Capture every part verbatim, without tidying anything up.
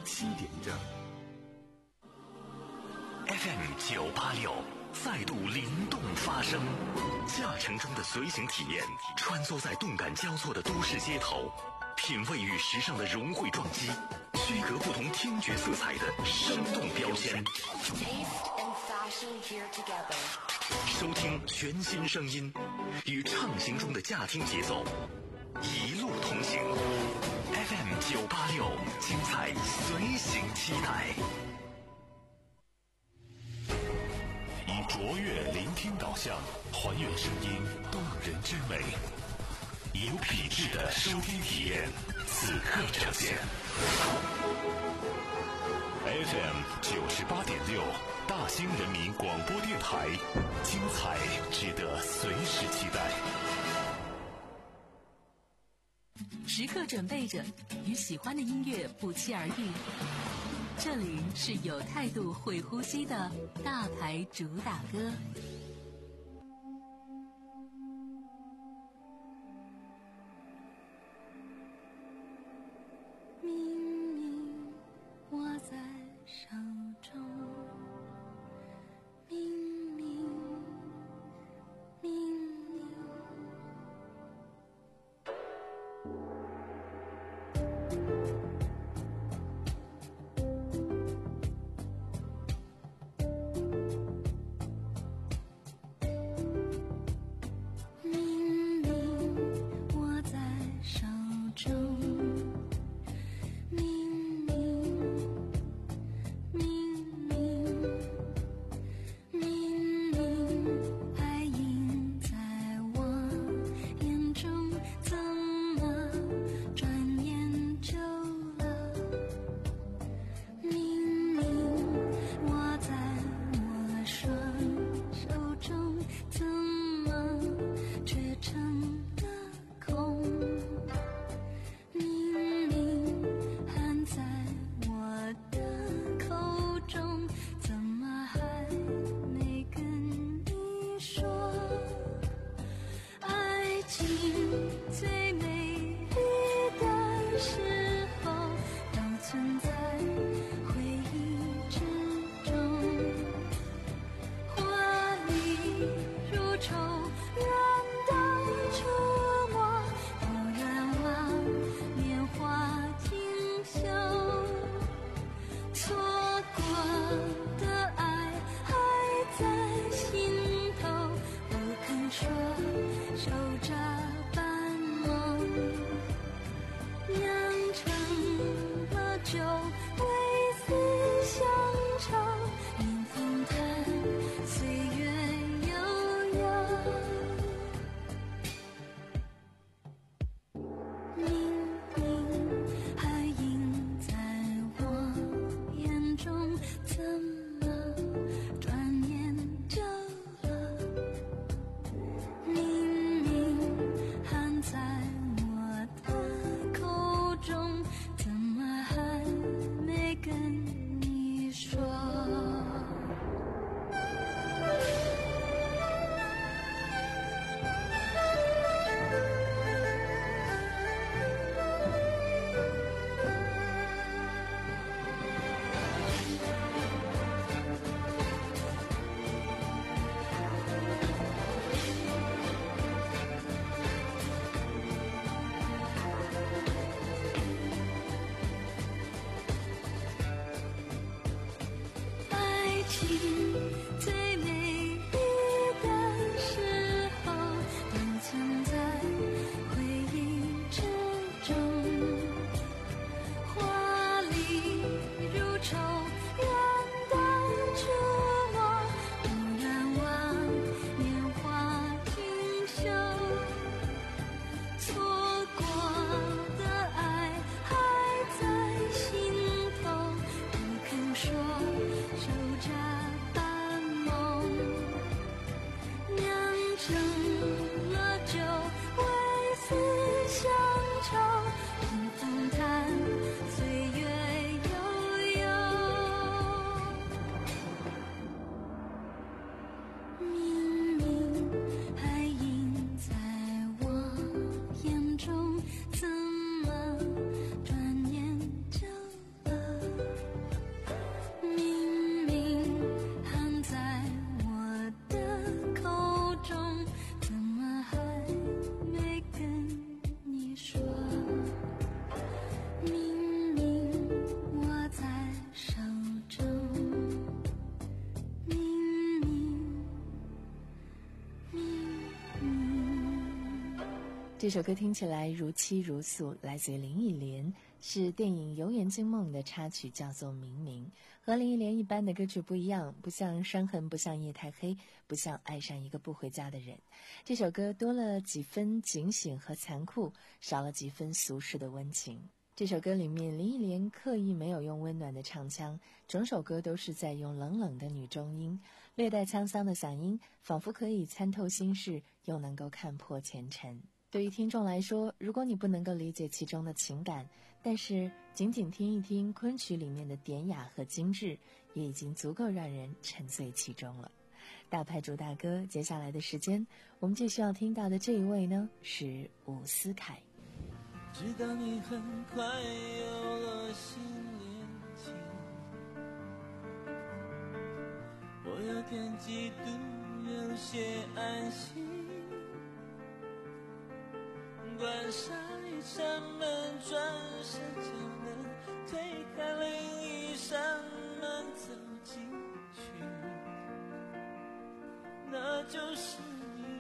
七点整。 F M 九八六再度灵动发声，驾乘中的随行体验，穿梭在动感交错的都市街头，品味与时尚的融汇撞击，区隔不同听觉色彩的生动标签。收听全新声音，与畅行中的驾听节奏，一路同行。F M 九八六，精彩随行期待。以卓越聆听导向，还原声音动人之美，以有品质的收听体验，此刻呈现。F M 九十八点六，大兴人民广播电台，精彩值得随时期待。 时刻准备着，与喜欢的音乐不期而遇。这里是有态度、会呼吸的大牌主打歌。 明明握在手中，明明明明这首歌听起来如泣如诉，来自于林忆莲，是电影《游园惊梦》的插曲，叫做《明明》。和林忆莲一般的歌曲不一样，不像伤痕，不像夜太黑，不像爱上一个不回家的人。这首歌多了几分警醒和残酷，少了几分俗世的温情。这首歌里面，林忆莲刻意没有用温暖的唱腔，整首歌都是在用冷冷的女中音，略带沧桑的嗓音，仿佛可以参透心事，又能够看破前尘。对于听众来说，如果你不能够理解其中的情感，但是仅仅听一听昆曲里面的典雅和精致，也已经足够让人沉醉其中了。大牌主大哥，接下来的时间，我们继续要听到的这一位呢，是伍思凯。 知道你很快有了新恋情，我有点嫉妒，有些安心。关上一扇门，转身就能推开另一扇门，走进去，那就是你。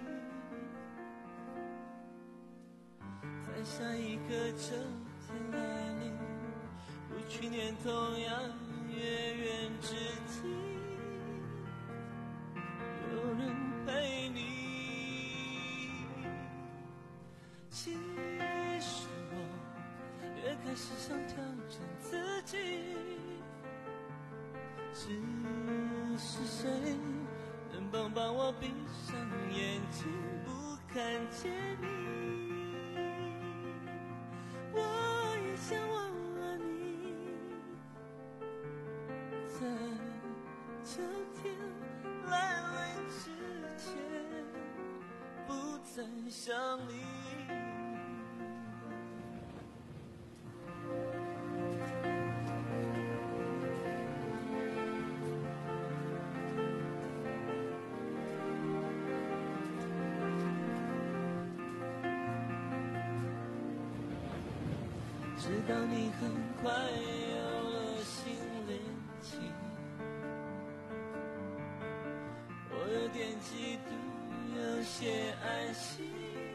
在下一个秋天来临，如去年同样月圆之际，有人陪你。其实我越开始想调整自己，只是谁能帮帮我闭上眼睛不看见你。我也想忘了你，在秋天来临之前不再想你。知道你很快有了新恋情，我有点嫉妒，有些安心。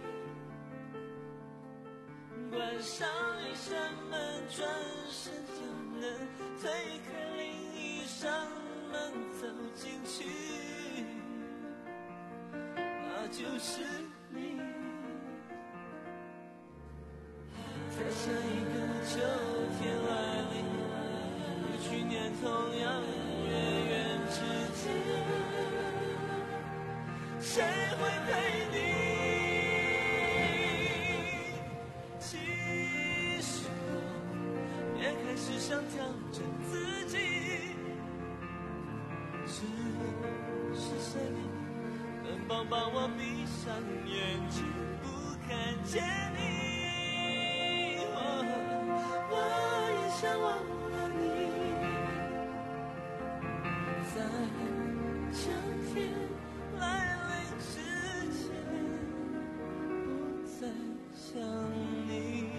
关上一扇门，转身就能推开另一扇门，走进去，那就是你。在下一个秋天来临，如去年同样月圆之际，谁会陪你？其实我也开始想调整自己，只是谁能帮帮我闭上眼睛不看见你。想忘了你，在秋天来临之前不再想你。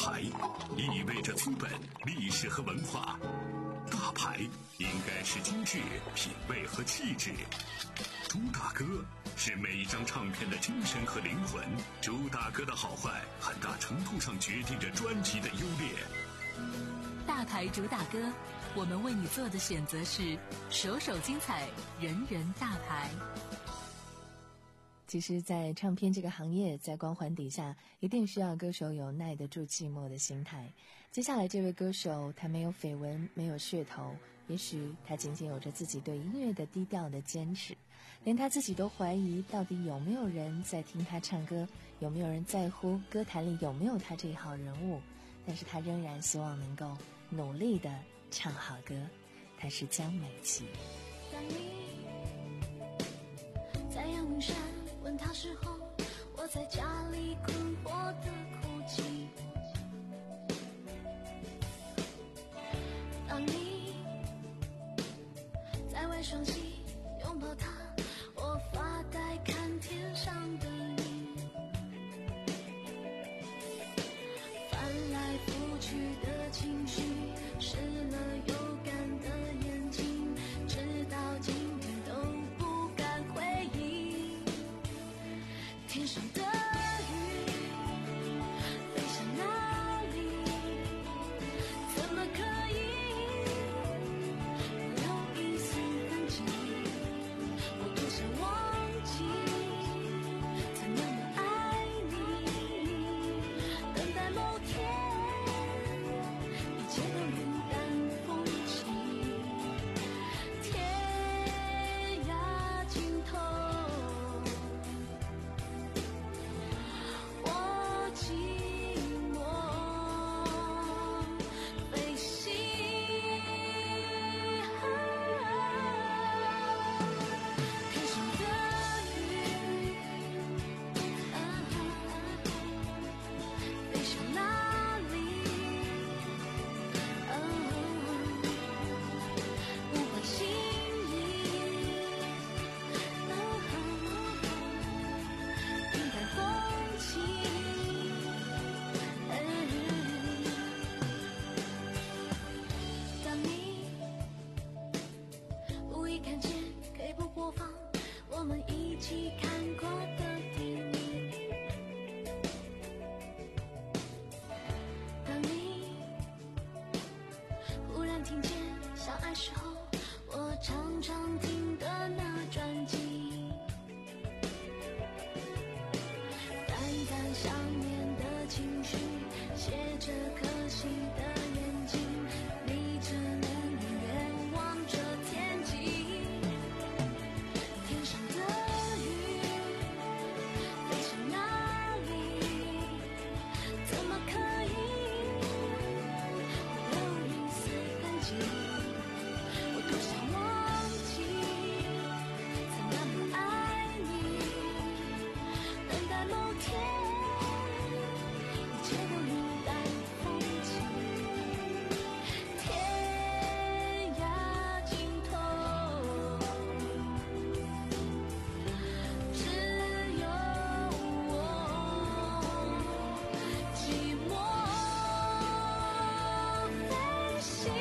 牌意味着资本、历史和文化，大牌应该是精致、品味和气质。朱大哥是每一张唱片的精神和灵魂，朱大哥的好坏很大程度上决定着专辑的优劣。 大牌主打歌，我们为你做的选择是首首精彩，人人大牌。 其实在唱片这个行业，在光环底下一定需要歌手有耐得住寂寞的心态。接下来这位歌手，他没有绯闻，没有噱头，也许他仅仅有着自己对音乐的低调的坚持，连他自己都怀疑到底有没有人在听他唱歌，有没有人在乎歌坛里有没有他这一号人物，但是他仍然希望能够努力地唱好歌。他是江美琪。 当你在阳明山问他时候，我在家里困惑的哭泣。当你在外双溪拥抱他，我发呆看天上的你。翻来覆去的情绪，湿了又干的眼睛，直到今天都不敢回忆。天上的雨飞向哪里？怎么可以留一丝痕迹？我多想忘记曾那么爱你，等待某天一切都云淡风轻。天涯尽头，我寂寞飞行。天上的雨飞向哪里？不管心意，云淡风轻。当你无意看见 K 播播放我们一起看过的电影，当你忽然听见相爱时候我常常听的那专辑，淡淡想念的情绪，写着可惜的眼睛，你只能远远望着天际。天上的雨飞向哪里？怎么可以留一丝痕迹？我多想忘记曾那么爱你，等待某天一切都云淡风轻。天涯尽头，只有我寂寞飞行。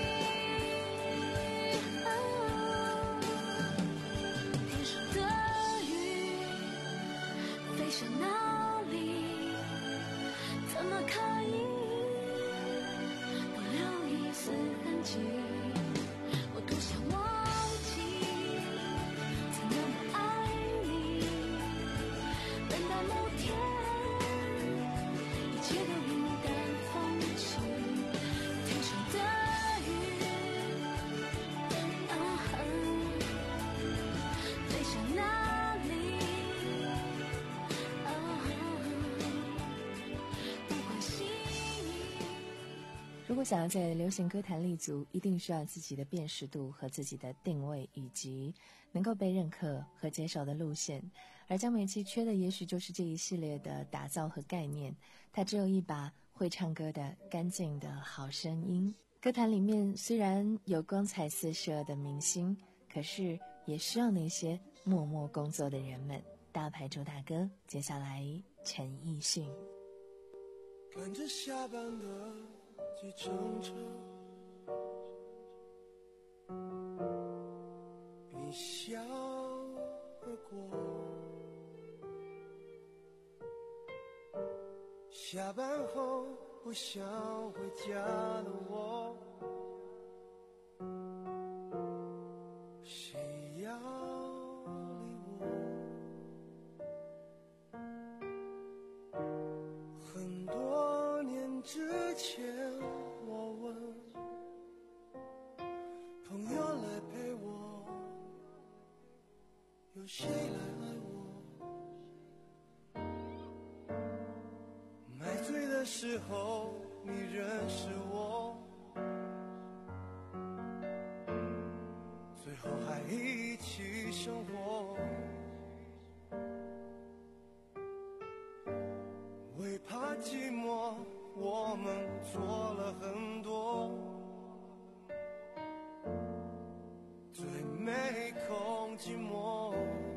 天上的雨飞向哪里？怎么可以不留一丝痕迹？我多想忘记曾那么爱你，等待某天一切都云淡风轻。天上的雨啊飞向哪里？啊不管心意。 如果想要在流行歌坛立足，一定需要自己的辨识度和自己的定位，以及能够被认可和接受的路线。而江美琪缺的也许就是这一系列的打造和概念，她只有一把会唱歌的干净的好声音。歌坛里面虽然有光彩四射的明星，可是也需要那些默默工作的人们。大牌主打歌，接下来陈奕迅。 赶着下班的计程车，一笑而过。下班后不想回家的我，谁要理我？很多年之前我问朋友来陪我，有谁来爱我？买醉的时候你认识我，最后还一起生活。为怕寂寞我们做了很多，最没空寂寞。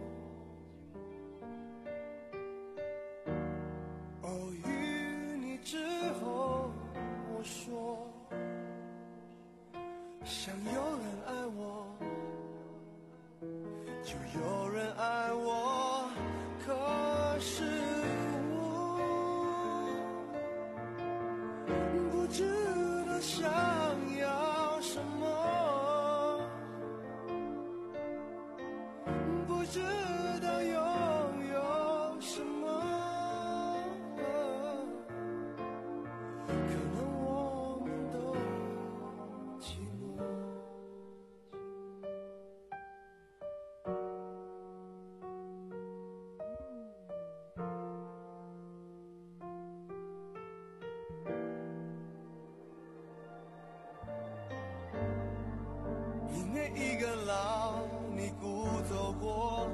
偶遇你之后我说想有人爱我就有人爱我，可是我不知道想要什么，不知道拥有什么，可能我们都寂寞。一年一个老你孤走过，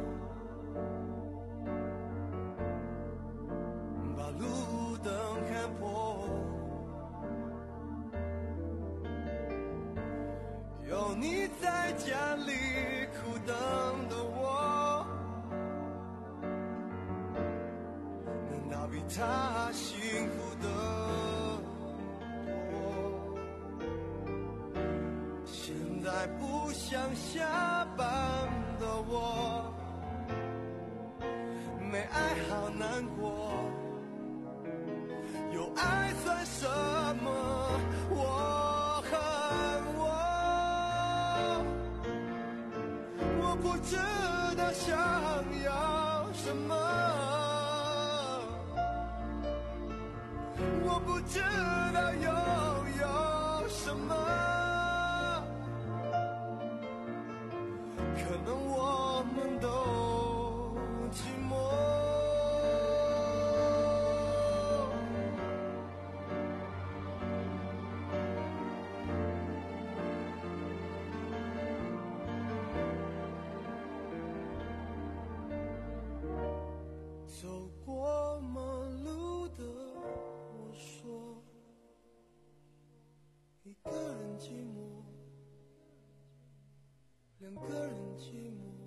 把路灯看破，有你在家里苦等的我，难道比他幸福的现在不想下班的我，没爱好难过，有爱算什么？我恨我，我不知道想要什么，我不知道拥有什么，可能我们都寂寞。走过马路的我说，一个人寂寞，两个人寂寞。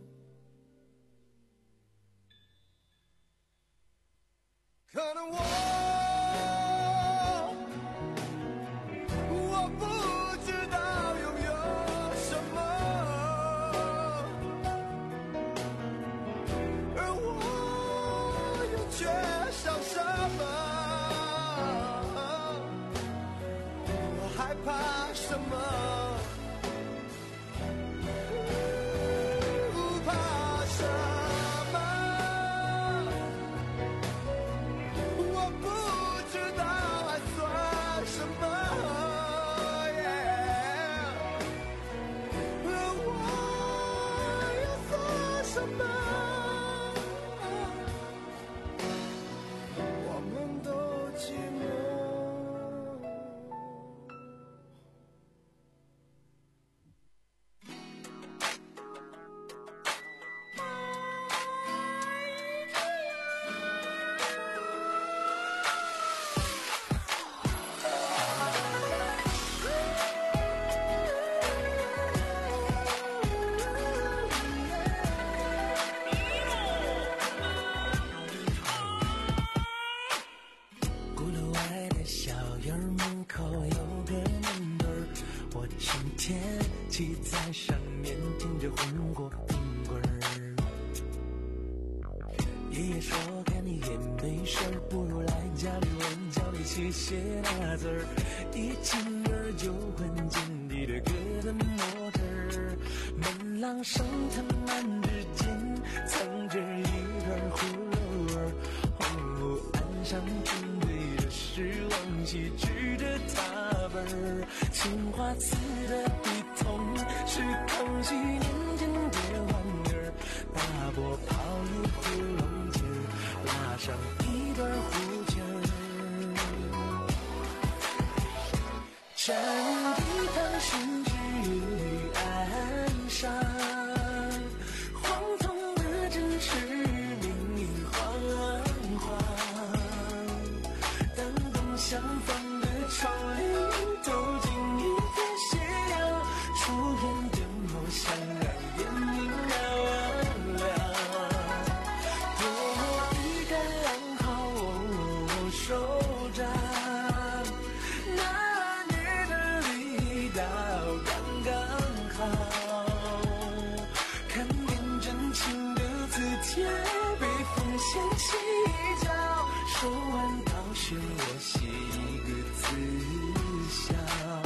爱的小院门口有个门墩儿，我趁天气在上面听着混过冰棍儿。爷爷说看你也没事儿，不如来家里我教你写写大字儿，一进门就闻见你的疙瘩模特儿，门廊上藤蔓之间藏着一段葫芦儿，红木岸上正对着是王羲之的踏本儿，青花瓷的笔筒是康熙年间的玩意儿，大波泡一壶龙井儿，拉上一段胡琴儿，站一旁寻知于岸上，黄铜的针齿明晃晃，灯光相放的窗棂透进一片斜阳，初恋的梦想让眼明亮亮，多么一个浪好我手掌，那年的力道刚刚好，看见真情的字帖被风掀起一角，手腕高悬我写一个字笑，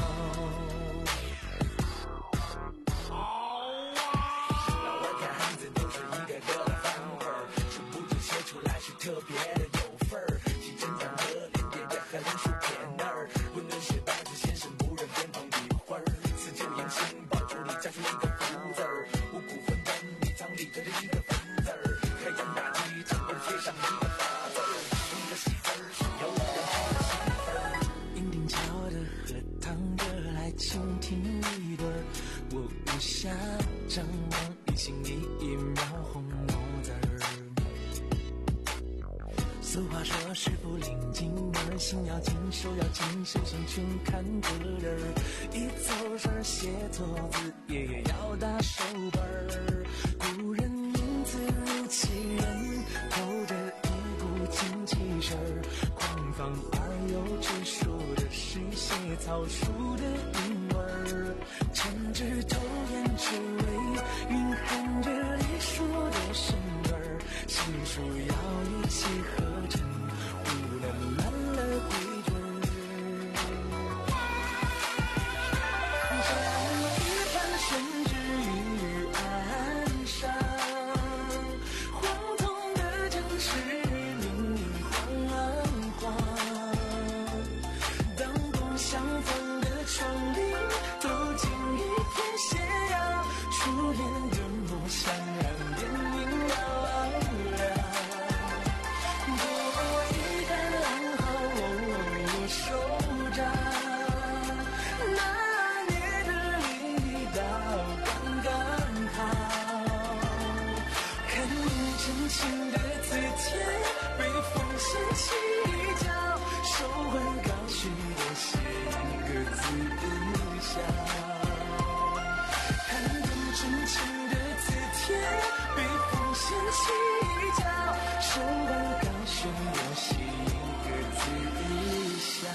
老外看汉字都是一个个的范味儿，殊不知写出来是特别的有份儿，其真长的脸点着和横竖撇儿，混沌是白字先生不认偏旁笔画儿，四九言情报处理加出一个福字儿，五谷混沌你藏里跟着一个分字儿，开阳大吉整个贴上一个八字儿，一个喜字儿是有人去的媳妇儿，银锭桥的荷塘的来倾听一对儿，我无暇张望一心一意描红墨字儿，俗话说师傅领进门，心要静手要静，手心全看个人儿，一走神写错字也要打手本儿，古人名字如其人，透着一股精气神儿，狂放而又直说的是写草书的韵味儿，趁指头眼之尾蕴含着隶书的神味儿，细数要一气呵成，不能乱了规矩儿，站一旁悬之于岸上，黄铜的针齿明晃晃，灯光相放的窗棂透进一片斜阳，初恋的梦想让眼明亮亮，多一个浪好我手掌，那年的力道刚刚好，看见真情的字帖被风掀起一角，手腕高悬我写一个字笑，看见真情的字帖被风掀起一角，手腕高悬我写一个字笑。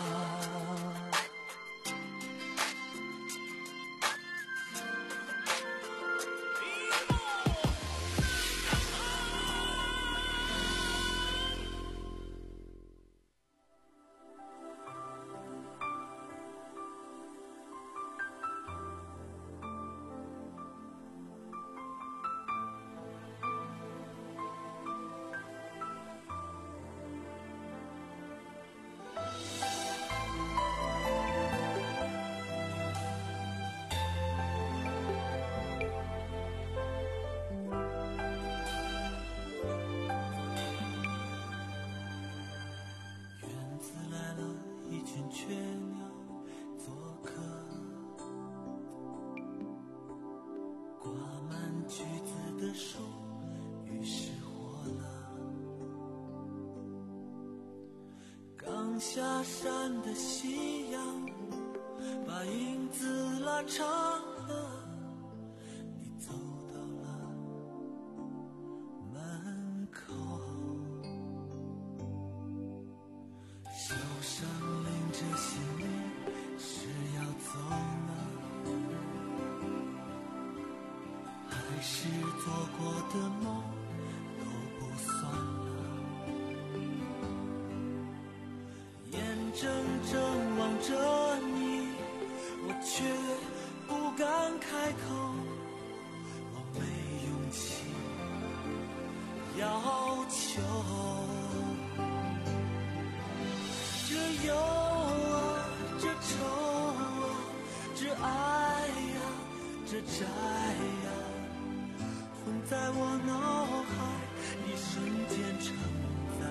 院子来了一群雀鸟做客，挂满橘子的树于是活了，刚下山的夕阳把影子拉长了，你走到了门口，小上拎着行李是要走了，还是做过的梦都不算了，眼睁睁望着你，我却不敢开口，我没勇气要求。这忧啊，这愁啊，这爱呀，这债呀，混在我脑海，一瞬间承载。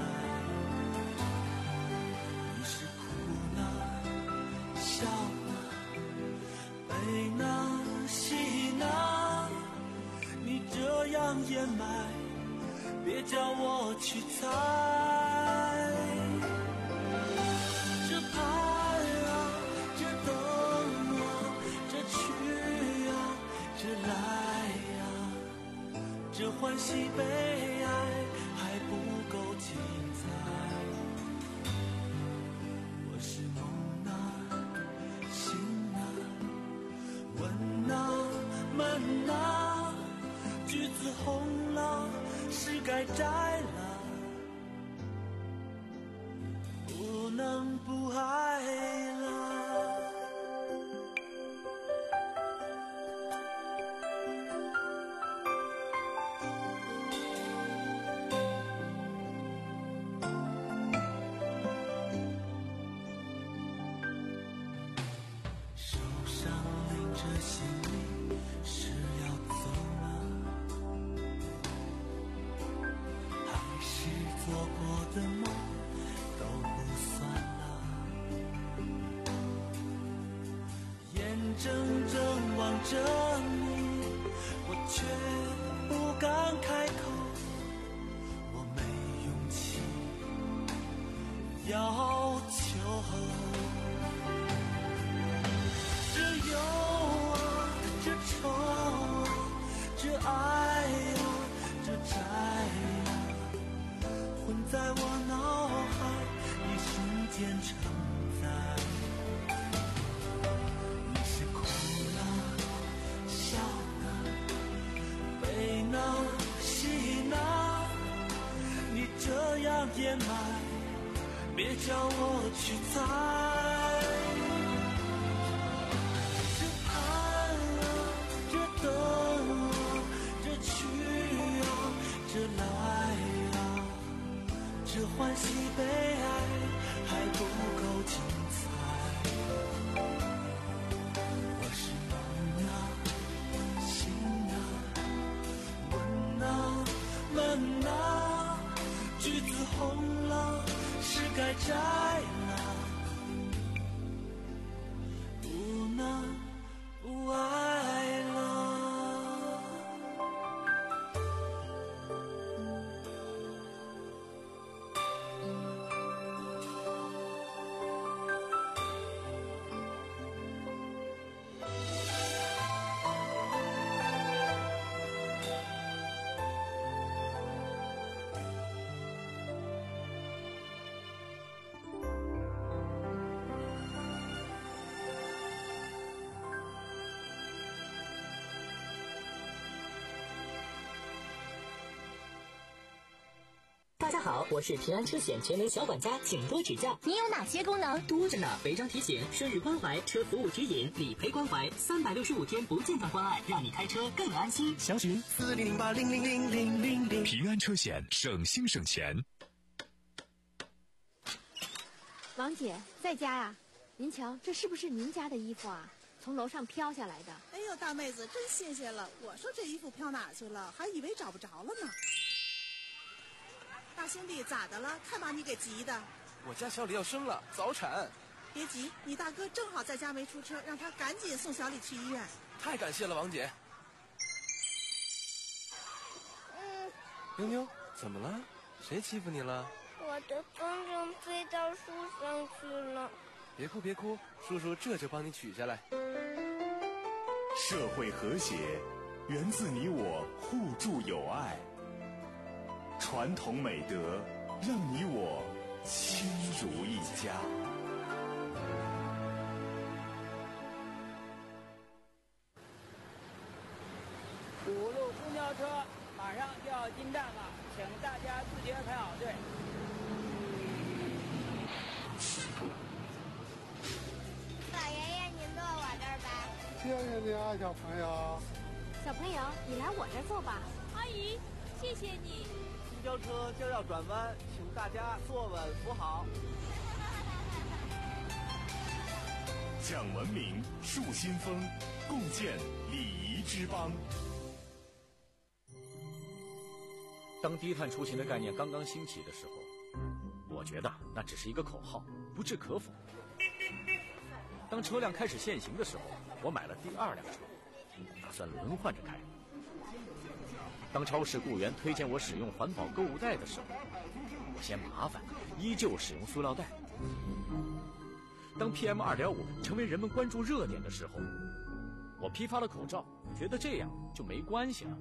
你是哭呢，笑呢，悲呢，喜呢，你这样掩埋，别叫我去猜。这盼啊，这等啊，这去啊，这来啊，这欢喜悲哀还不够精彩。我是梦啊，醒啊，问啊，闷啊，橘子红了，是该摘了，不能不爱了。手上拎着行李是要走了，还是做过的梦都不算了，眼睁睁望着你，我却不敢开口，我没勇气要求。这忧啊，这愁啊，这爱呀，这债呀，混在我脑海，一瞬间承载。你是哭呢，笑呢，悲呢，喜呢，你这样掩埋，别叫我去猜。这盼啊，这等啊，这去啊，这来啊，这欢喜悲哀还不够精彩。我是梦啊，醒啊，问啊，闷啊，橘子红了，是该摘了，不能不爱了。 大家好，我是平安车险全能小管家，请多指教。 你有哪些功能？ 多着呢，违章提醒、顺日关怀、车服务指引、理赔关怀，三百六十五天不间断关爱，让你开车更安心。 详询四零零八零零零零零零。 平安车险，省心省钱。 王姐在家呀、啊？您瞧，这是不是您家的衣服啊？从楼上飘下来的。 哎呦，大妹子真新鲜了！我说这衣服飘哪去了，还以为找不着了呢。大兄弟，咋的了？看把你给急的。 我家小李要生了，早产。 别急，你大哥正好在家没出车，让他赶紧送小李去医院。 太感谢了，王姐。 嗯。 妞妞，怎么了？谁欺负你了？ 我的风筝飞到树上去了。 别哭别哭，叔叔这就帮你取下来。 社会和谐源自你我互助友爱，传统美德让你我亲如一家。 车马上就要进站了，请大家自觉排好队。 老爷爷，您坐我这儿吧。 谢谢你啊，小朋友。 小朋友，你来我这儿坐吧。 阿姨，谢谢你。 公交车就要转弯，请大家坐稳扶好。 讲文明，树新风，共建礼仪之邦。 当低碳出行的概念刚刚兴起的时候，我觉得那只是一个口号，不置可否。当车辆开始限行的时候，我买了第二辆车，打算轮换着开。当超市雇员推荐我使用环保购物袋的时候，我嫌麻烦，依旧使用塑料袋。当 P M 二点五 成为人们关注热点的时候，我批发了口罩，觉得这样就没关系了。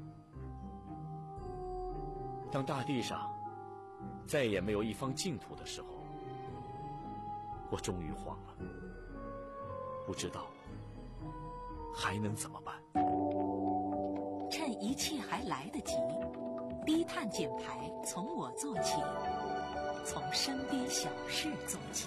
当大地上再也没有一方净土的时候，我终于慌了，不知道还能怎么办。 趁一切还来得及，低碳减排从我做起，从身边小事做起。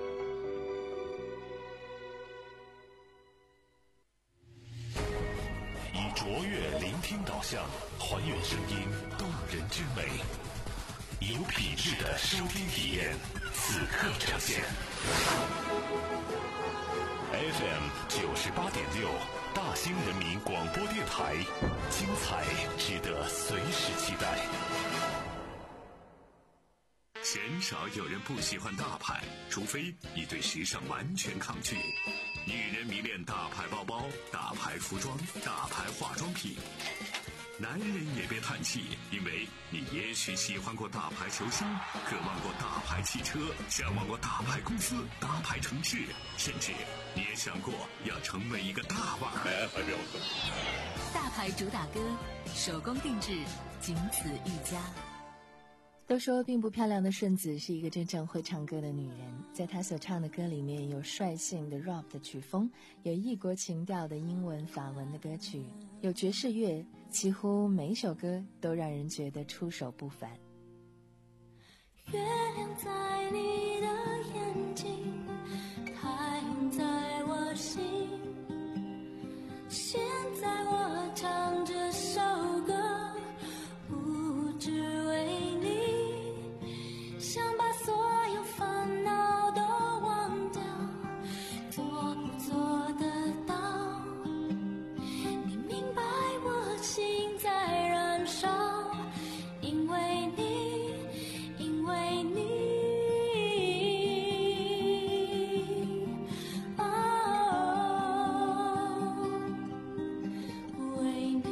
以卓越聆听导向，还原声音动人之美，有品质的收听体验，此刻呈现。F M 九十八点六，大兴人民广播电台，精彩值得随时期待。鲜少有人不喜欢大牌，除非你对时尚完全抗拒。女人迷恋大牌包包、大牌服装、大牌化妆品。男人也别叹气，因为你也许喜欢过大牌球星，渴望过大牌汽车，向往过大牌公司、大牌城市，甚至你也想过要成为一个大腕儿。 大牌主打歌，手工定制，仅此一家。 都说并不漂亮的顺子是一个真正会唱歌的女人，在她所唱的歌里面有率性的 rap 的曲风，有异国情调的英文法文的歌曲，有爵士乐，几乎每首歌都让人觉得出手不凡。 月亮在你的眼睛，太阳在我心，现在我唱这首歌，不只为你，想把所有烦恼都忘掉，做不做得到？你明白我心在燃烧，因为你，因为你，哦，为你。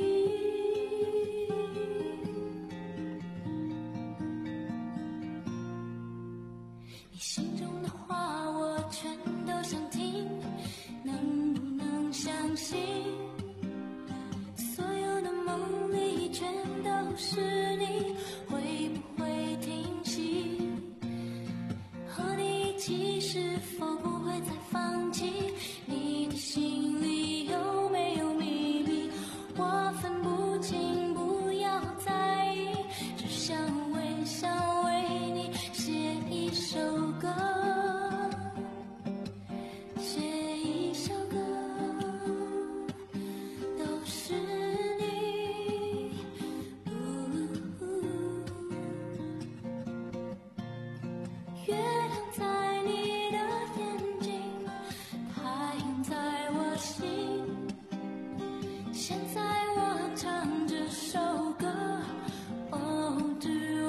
你心中的话我全都想听，能不能相信？所有的梦里全都是你，会不会听起？和你一起是否不会再放弃？你的心里有没有秘密？我分不清，不要在意，只想微笑为你写一首歌，写一首歌，都是你。月亮在你的眼睛，太阳在我心，现在我唱这首歌，哦，只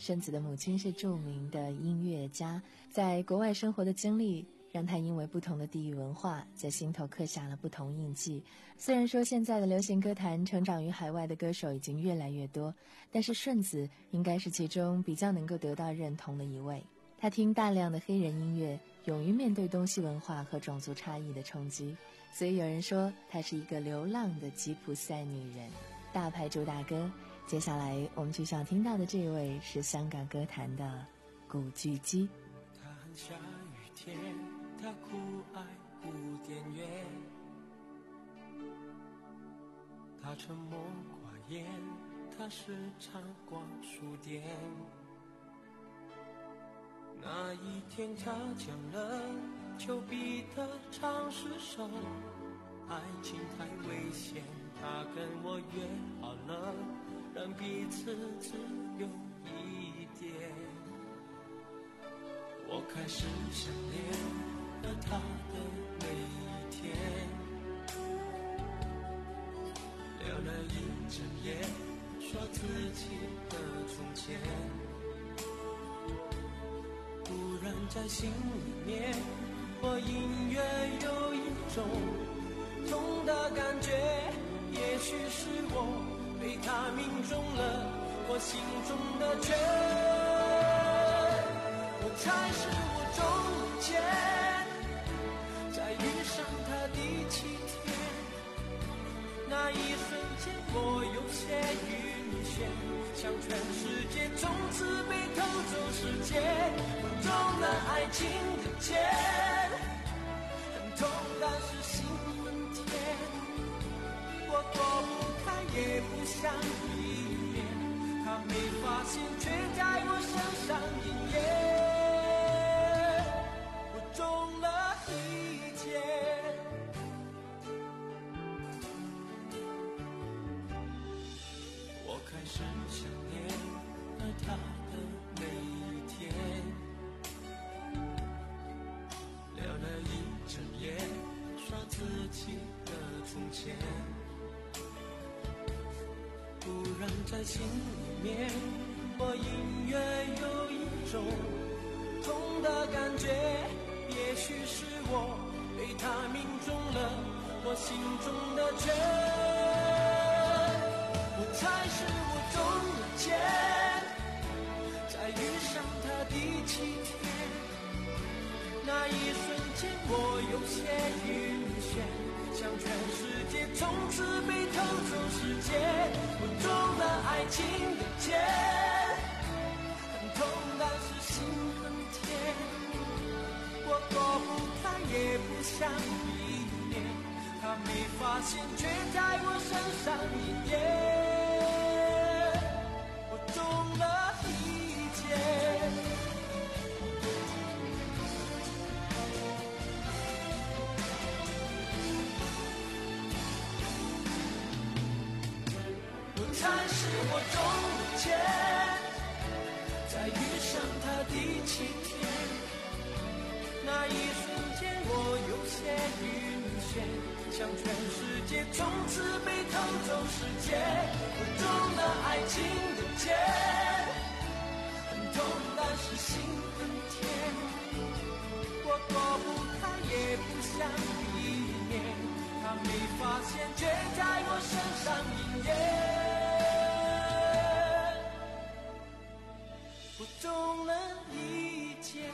顺子的母亲是著名的音乐家，在国外生活的经历让他因为不同的地域文化在心头刻下了不同印记。虽然说现在的流行歌坛成长于海外的歌手已经越来越多，但是顺子应该是其中比较能够得到认同的一位。他听大量的黑人音乐，勇于面对东西文化和种族差异的冲击，所以有人说她是一个流浪的吉普赛女人。大牌主打歌，接下来我们就想听到的这位是香港歌坛的古巨基。 他很下雨天，他酷爱古典乐，他沉默寡言，他时常逛书店。那一天他讲了丘比特唱诗首，爱情太危险，他跟我约好了，让彼此只有一点。我开始想念和他的每一天，聊了一整夜，说自己的从前。突然在心里面，我隐约有一种痛的感觉，也许是我被他命中了我心中的缺，我猜是我中了箭，在遇上他第七天，那一瞬间我有些晕眩，像全世界从此被偷走世界，我中了爱情的箭，很痛但是心很甜，我躲不开也不想避免，他没发现却在我身上应验，我中了一箭。我开始想念和他的每一天，聊了一整夜，说自己的从前。突然在心里面，我隐约有一种痛的感觉，也许是我被他命中了我心中的缺，我猜是我中了箭，在遇上他第七天，那一瞬间我有些晕眩，像全世界从此被偷走世界，我中了爱情的箭，很痛但是心很甜，我躲不开也不想避免，他没发现却在我身上应验，我中了一箭。但是我中了箭，在遇上他第七天，那一瞬间我有些晕眩，像全世界从此被偷走世界，我中了爱情的箭，很痛但是心很甜，我躲不开也不想避免，他没发现却在我身上应验，我中了一箭。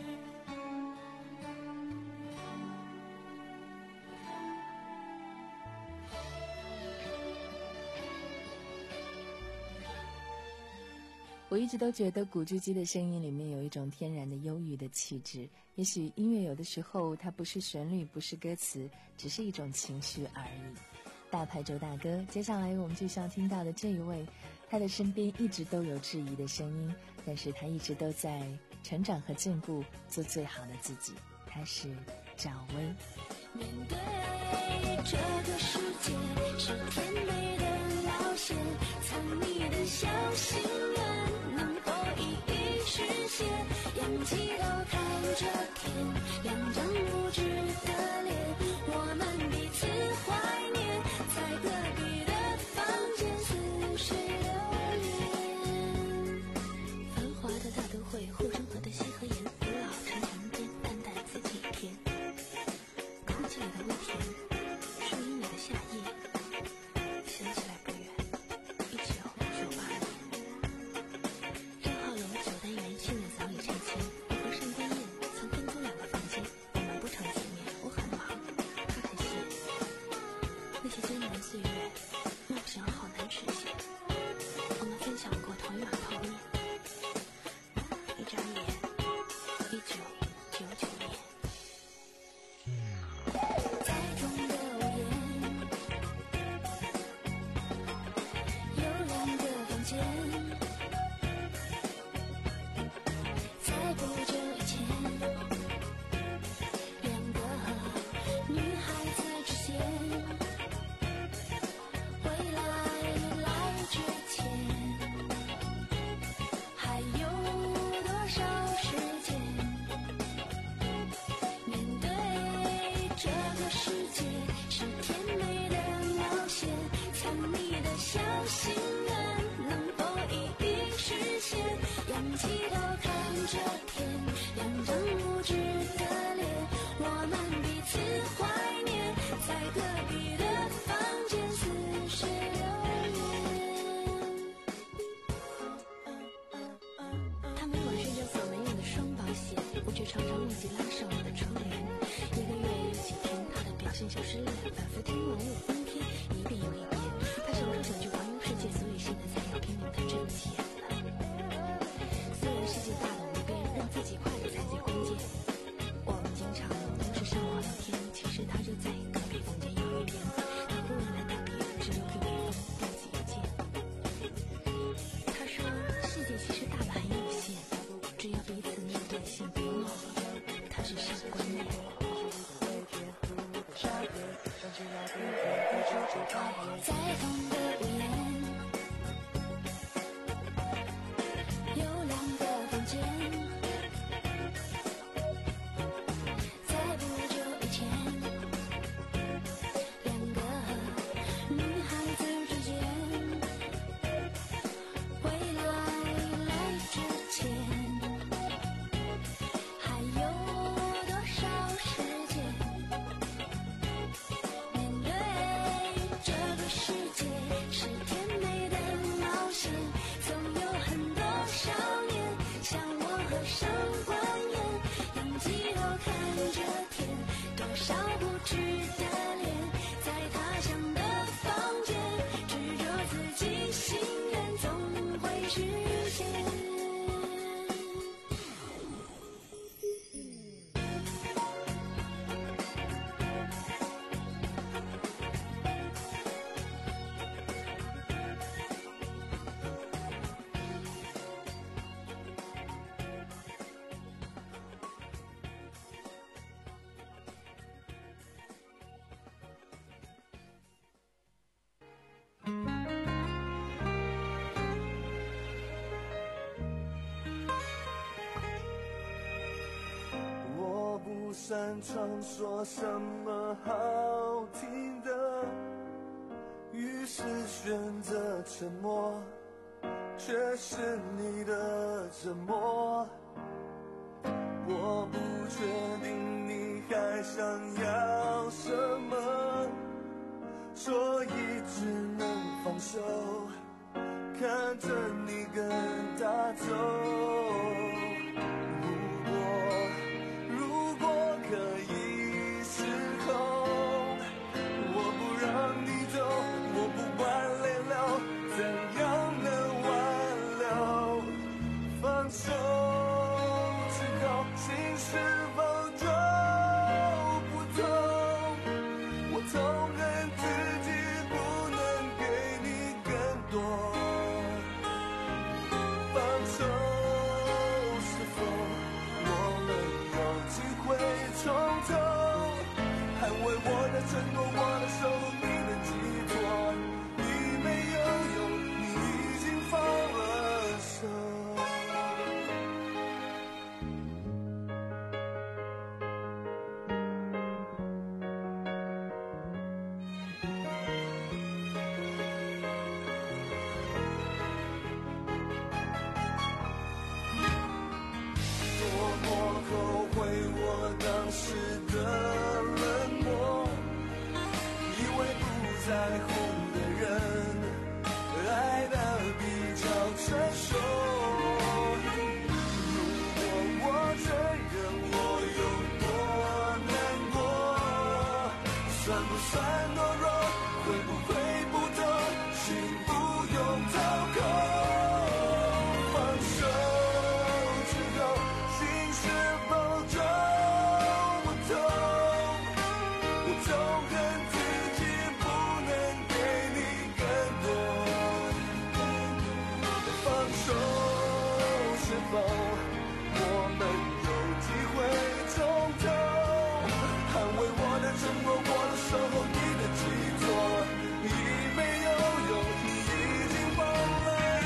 我一直都觉得古巨基的声音里面有一种天然的忧郁的气质，也许音乐有的时候它不是旋律，不是歌词，只是一种情绪而已。大牌周大哥，接下来我们就想听到的这一位，他的身边一直都有质疑的声音，但是他一直都在成长和进步，做最好的自己。他是赵薇。 面对这个世界是甜美的冒险，藏你的小心愿能否一一实现，仰起头看着天，两张无知的脸，我们彼此怀念，在隔壁的房间似水流年，仿却常常忘记拉上我的窗帘。一个月有几天，他的表现像失恋，反复听网友疯篇，一遍又一遍。他想说想去环游世界，所以现在才要拼命的挣钱了。虽然世界大的无边，让自己快乐才最关键。我们经常都是上网聊天，其实他就在隔壁房间有一边。他忽然来打别人，只留给对方电子邮件。他说世界其实大的很有限，只要彼此面对心别忘了他是上官念。在同个屋檐，有两个房间。在不久以前，两个女孩子之间，未来来之前，还有多少时间？面对这个世界是甜美的冒险，总有很多少年像我和上官燕，仰起头看着天，多少不知的脸，在他乡的房间，执着自己心愿总会实现。 我不擅长说什么好听的，于是选择沉默，却是你的折磨。我不确定你还想要什么，所以只能放手，看着你跟他走。如果可以失控，我不让你走，我不管泪流，怎样能挽留？放手之后，心是否就不痛？我痛恨自己不能给你更多。放手是否我们有机会从头捍卫我的承诺，我的守护，你的寄托。你没有用，你已经放了手。多么后悔我当时的冷漠，以为不在乎的人爱得比较成熟。如果我承认我有多难过，算不算懦弱？会不会不懂？心不用掏空。放手之后，心是否就不痛？我痛恨自己不能给你更多。放手是否我们有机会从头捍卫我的承诺，我的守候，你的寄托。你没有用，你已经放了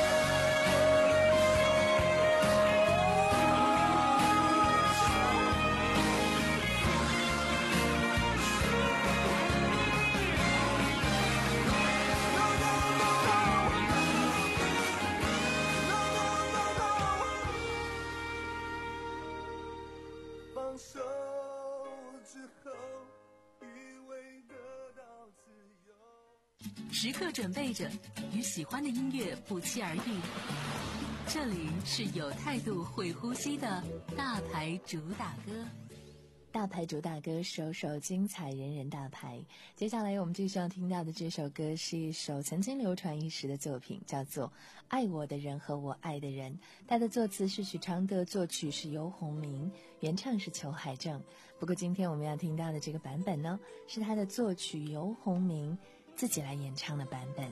放手之后，以为得到自由。 时刻准备着，与喜欢的音乐不期而遇。 这里是有态度会呼吸的大牌主打歌。 大牌主打歌，首首精彩，人人大牌。接下来我们继续要听到的这首歌是一首曾经流传一时的作品，叫做《爱我的人和我爱的人》。它的作词是许常德，作曲是游鸿明，原唱是裘海正。不过今天我们要听到的这个版本呢，是他的作曲游鸿明自己来演唱的版本。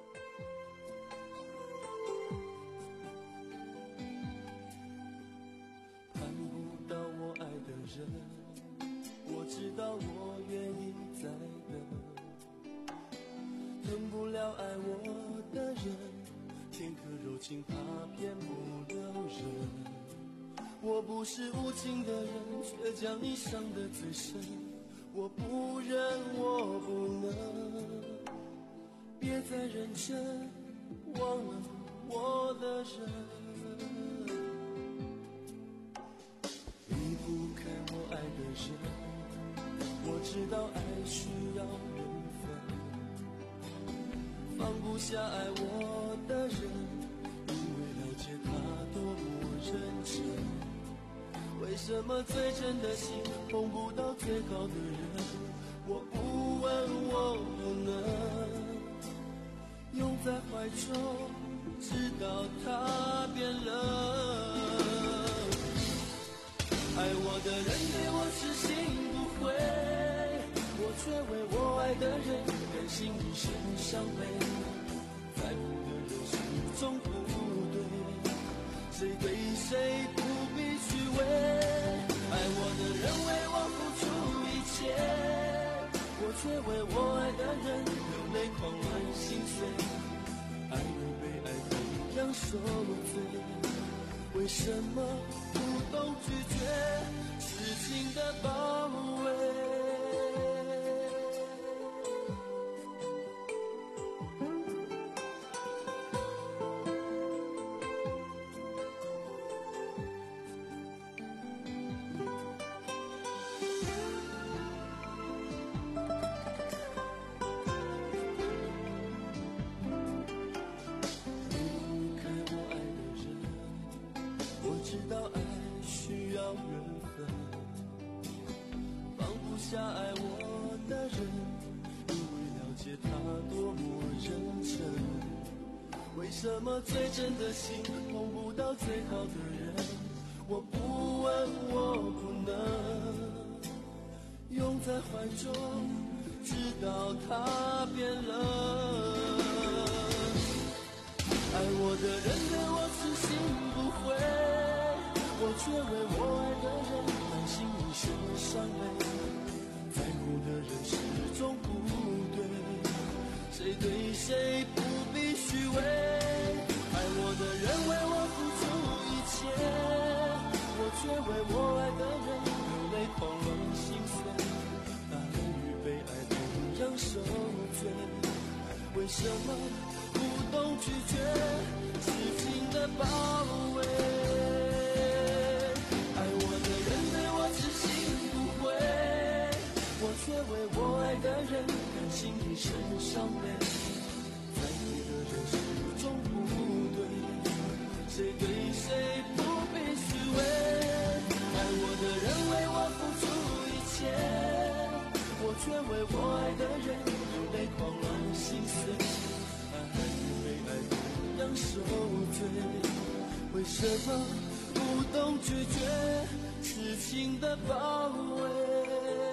看不到我爱的人，我知道我愿意再等，等不了爱我的人，天可柔情怕骗不了人。我不是无情的人，却将你伤得最深，我不忍我不能，别再认真忘了我的人。离不开我爱的人，我知道爱需要缘分，放不下爱我的人，因为了解他多么认真。为什么最真的心碰不到最好的人？我不问我不能，拥在怀中，直到他变冷。爱我的人对我痴心不悔，我却为我爱的人甘心一生伤悲。在乎的人始终不对，谁对谁不必虚伪。爱我的人为我付出一切，我却为我爱的人流泪狂乱心碎。爱与被爱同样受罪，为什么不懂拒绝痴情的包围？爱我的人，因为了解他多么认真。为什么最真的心碰不到最好的人？我不问我不能，拥在怀中，直到他变冷。爱我的人对我痴心不悔，我却为我爱的人甘心一生伤悲。在乎的人始终不对，谁对谁不必虚伪。爱我的人为我付出一切，我却为我爱的人流泪狂乱心碎。爱与被爱同样受罪，为什么不懂拒绝痴情的包围？爱我的人对我痴心不悔，我却为我爱的人甘心一生伤悲。在乎的人始终不对，谁对谁不必虚伪。爱我的人为我付出一切，我却为我爱的人流泪狂乱心碎。爱与被爱同样受罪，为什么不懂拒绝痴情的包围？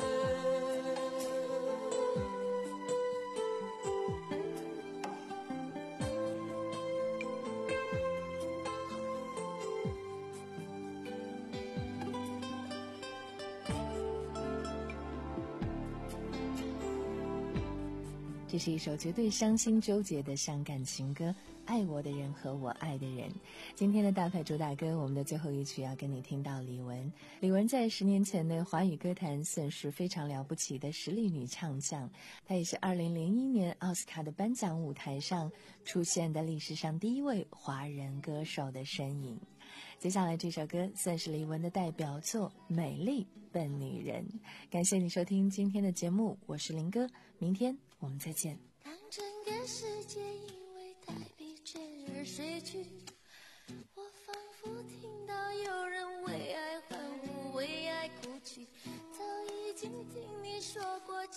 这是一首绝对伤心纠结的伤感情歌，爱我的人和我爱的人。今天的大牌主打歌，我们的最后一曲要跟你听到李玟。李玟在十年前的华语歌坛算是非常了不起的实力女唱将，她也是二零零一年奥斯卡的颁奖舞台上出现的历史上第一位华人歌手的身影。接下来这首歌算是李玟的代表作《美丽笨女人》。感谢你收听今天的节目，我是林哥，明天我们再见。 当整个世界因为太疲倦而睡去，我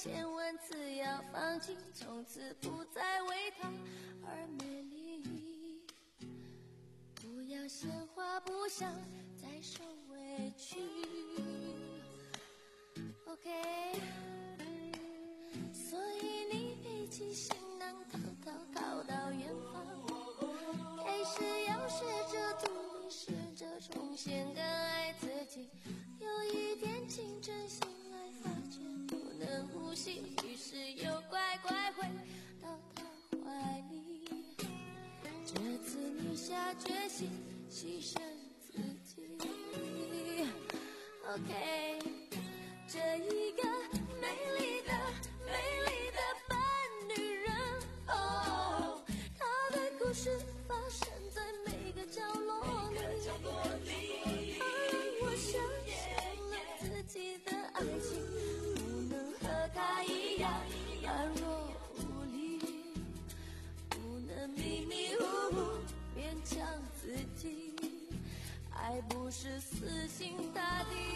千万次要放弃，从此不再为他而美丽。不要鲜花，不想再受委屈。OK， 所以你背起行囊，逃逃逃到远方，开始要学着独立，试着重新更爱自己。有一天清晨醒来，发觉不能呼吸，于是又乖乖回到他怀里。这次你下决心牺牲自己。OK， 这一个美丽的美丽的笨女人，哦，她的故事发生在每个角落里，她让我相信了自己的爱情不能和她一样软弱无力，不能迷迷糊糊勉强自己，爱不是死心塌地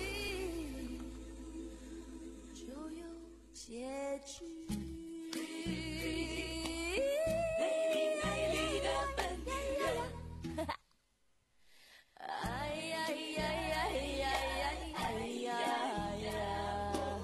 就有结局。美丽美丽的笨女人，哎呀呀呀呀呀呀呀！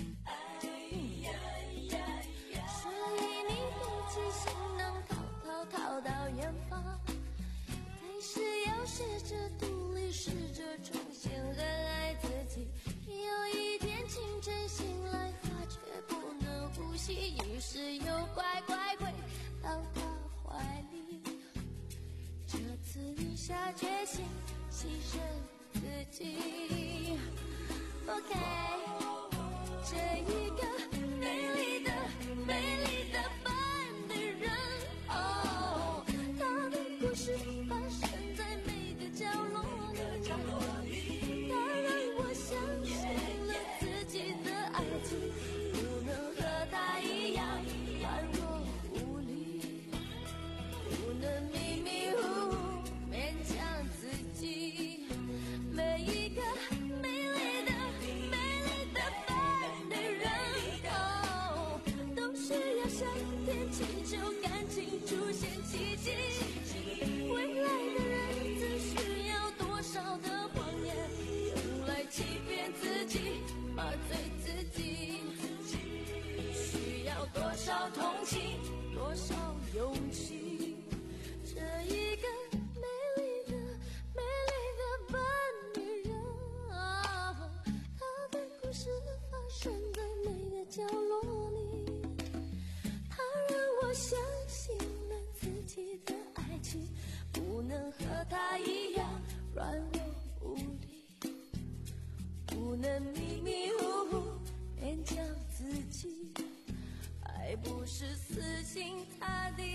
所以你背起行囊，逃逃逃到远方，开始要学着独立，试着重新更爱自己。有一天清晨醒来，发觉不能呼吸，于是又乖乖回到他怀里。这次你下决心牺牲自己。OK， 这一个美丽的美丽的笨女人，哦，她的故事发生在每个角落里，她让我相信了自己的爱情不能和她一样软弱无力，不能迷迷糊糊勉强自己。每一个美丽的美丽的笨女人，哦，都需要上天祈求感情出现奇迹。未来的日子需要多少的谎言用来欺骗自己，麻醉自己，需要多少同情，多少勇气。这一个美丽的美丽的笨女人，啊，她的故事发生在每个角落里，她让我相信了自己的爱情不能和她一样软弱无力，不能迷迷糊糊勉强自己，爱不是死心塌地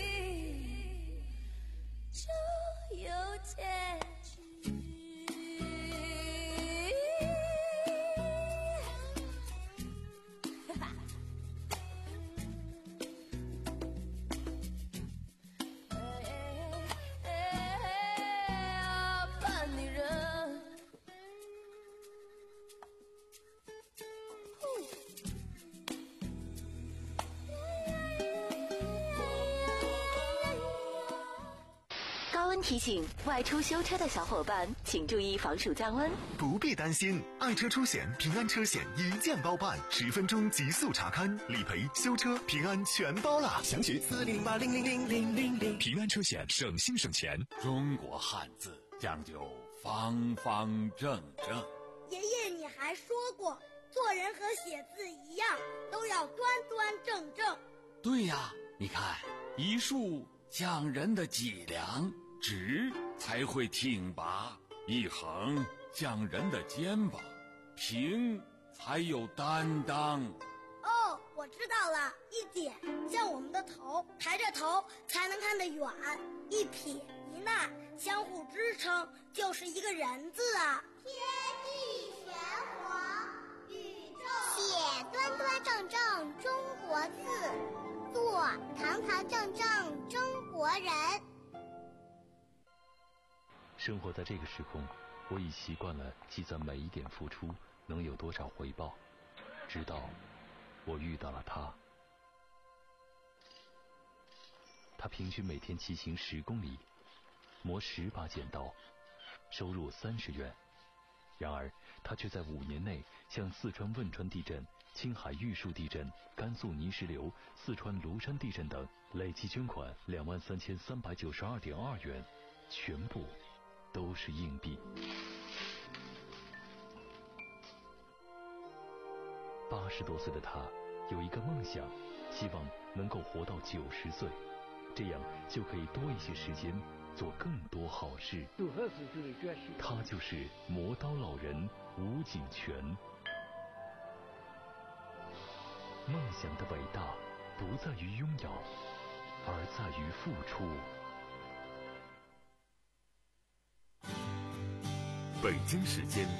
就有结局。笨女人， 高温提醒：外出修车的小伙伴，请注意防暑降温。 不必担心，爱车出险平安车险一键包办，十分钟极速查勘、理赔、修车，平安全包啦！详询四零零八零零零零零零。平安车险，省心省钱。 中国汉字讲究方方正正。 爷爷，你还说过，做人和写字一样，都要端端正正。 对呀，你看，一竖讲人的脊梁，直才会挺拔；一横讲人的肩膀，平才有担当。 哦，我知道了，一点像我们的头，抬着头才能看得远；一撇一捺相互支撑，就是一个人字啊。 天地玄黄，宇宙写端端正正中国字，做堂堂正正中国人。 生活在这个时空，我已习惯了计算每一点付出能有多少回报，直到我遇到了他。他平均每天骑行十公里，磨十把剪刀，收入三十元。然而，他却在五年内向四川汶川地震、青海玉树地震、甘肃泥石流、四川庐山地震等累计捐款两万三千三百九十二点二元，全部都是硬币。八十多岁的他有一个梦想，希望能够活到九十岁，这样就可以多一些时间做更多好事。他就是磨刀老人吴景全。梦想的伟大不在于拥有，而在于付出。 北京时间